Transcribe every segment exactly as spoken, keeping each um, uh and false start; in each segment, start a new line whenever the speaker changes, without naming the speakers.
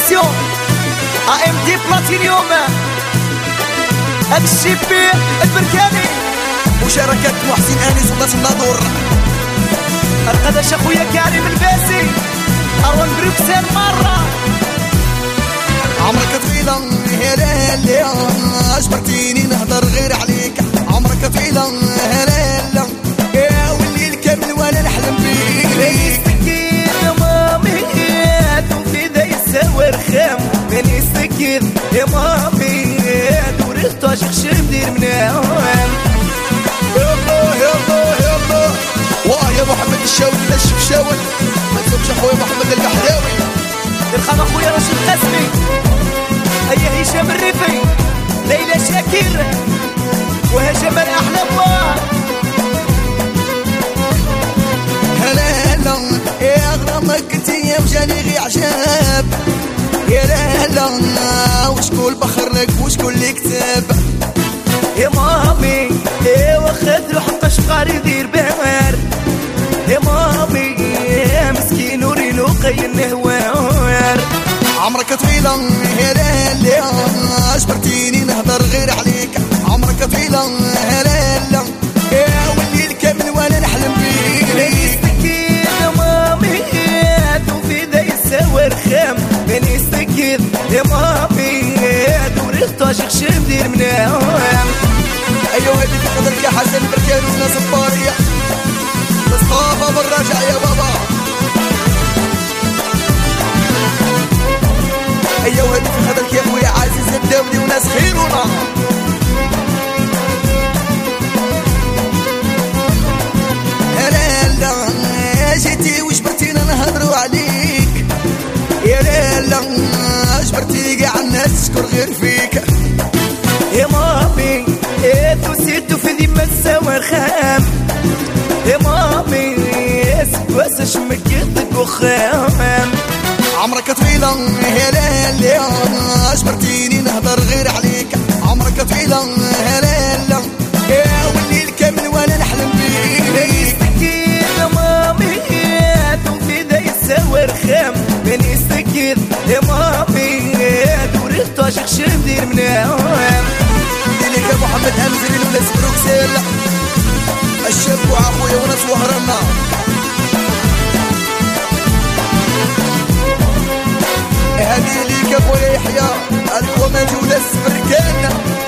édition A M D بلاتينيوم الشيبي البركاني
مشاركة محسن انس وطاس الناظور
القدش اخويا كريم الباسي اروان بروكسل مرة
عمرك طويلة يا ليلي اجبرتيني نهضر غير عليك. عمرك طويلة يا ليلي يا والليل كامل وانا نحلم بيك.
مسكين يا مامي وفي ذا يساوي رخام. ماني سكين يا مامي وريت عاشق شمدير منام.
يلا يلا يلا واه يا محمد الشاوي نشف شاول ما تسوقش اخويا محمد القحلاوي.
الخام اخويا راشد قاسمي هيا هشام الريفي ليلى شاكر وهجمال احلى بواه.
هلا هلا يا غرامك انتيا وجاني غي عجاب. يا لالا وشكون بخر لك وشكون اللي كتب.
يا مامي ايه واخد روح قشقر يدير بهوار. يا مامي يا مسكين ورينو قين هوار.
عمرك طويلة يا ليلي اجبرتيني نهضر غير عليك. عمرك طويلة يا ليلي يا والليل كامل وانا نحلم بيك.
مسكين يا مامي وفي ذا يساوي رخام. ماني سكين يا مامي وريت عاشق شمدير منام.
ايوه هدي في قدرك يا حسن بركان وناس الطارية مصطفى بالراجع يا بابا. ايوه هدي في قدرك يا ابويا عزيز الدولي وناس خيرونا. يا لالا جيتي وجبرتينا نهضروا عليك. يا لالا جبرتي كاع الناس تشكر غير فيك.
يا مامي ايه توسيتو في ذمة تساوي رخام. يا مامي سكواسة شمكتك وخام.
عمرك طويلة يا ليلي اجبرتيني نهضر غير عليك. عمرك طويلة يا ليلي يا والليل كامل وانا نحلم بيك.
مسكين يا مامي وفي ذا يساوي رخام. ماني سكين يا مامي وريت عاشق شمدير منام.
ليك يا محمد امزري وناس بروكسل الشاب وعافويا وناس وهرنا. هذه ليك يا خويا يحيى الكومنت وناس بركان.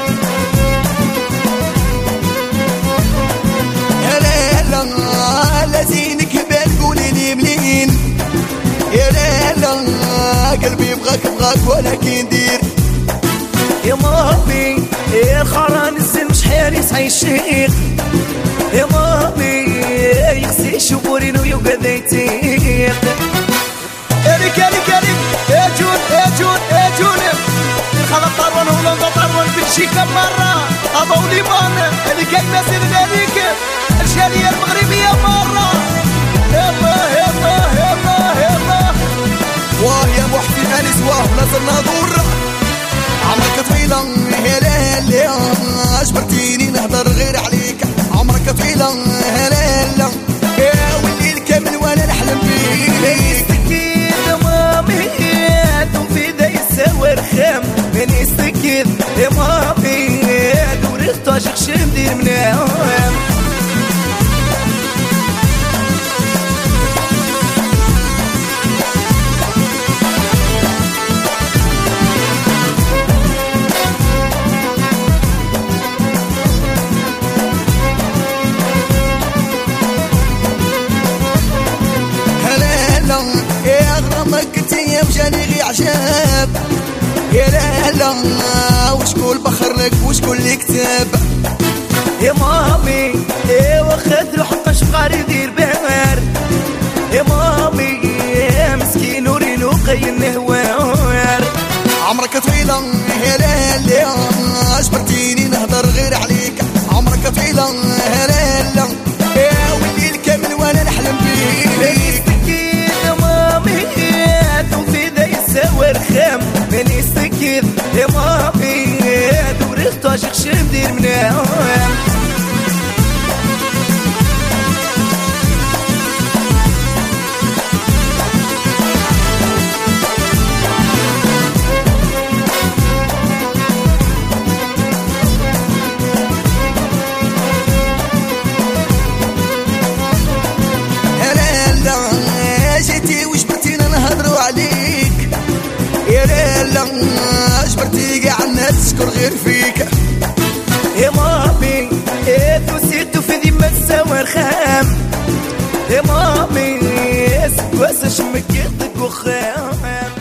هلا هلا لازينك بان قولي لي منين. يا لالا قلبي بغاك بغاك ولكن دير.
يا مامي يا الخران الزين مش حارس عيشيق. يا مامي يغسي شبورين ويوقع يتيق.
كاري كاري كاري
يا جون يا جون يا جون الخلق طروان هولندا طروان بلجيكا مرة أبو ليمان اللي كاين ناسين ذلك الجالية المغربية مرة. يلا يلا يلا يلا
واه يا محسن انس واه ناس الناظور. عمرك طويلة يا ليلي اجبرتيني نهضر غير عليك. عمرك طويلة يا ليلي يا والليل كامل وانا نحلم بيك.
مسكين يا مامي وفي ذا يساوي رخام. ماني سكين يا مامي وريت عاشق شمدير منام.
يا غرامك انتيا وجاني غي عجاب. يا لالا وشكون بخر لك وشكون اللي كتب.
يا مامي ايه واخد روح قشقر يدير بهوار. يا مامي يا مسكين ورينو قين هوار.
عمرك طويلة يا ليلي اجبرتيني نهضر غير عليك. عمرك طويلة يا ليلي يا والليل كامل وانا نحلم بيك.
مسكين يا مامي وفي ذا يساوي رخام. ماني سكين يا مامي وريت عاشق شمدير منام.
عليك يا ليلة اجبرتي كاع الناس تشكر غير فيك
يا مامي ايه توسيتو في ديما السوار خام يا مامي اسكواس شمك يدك وخام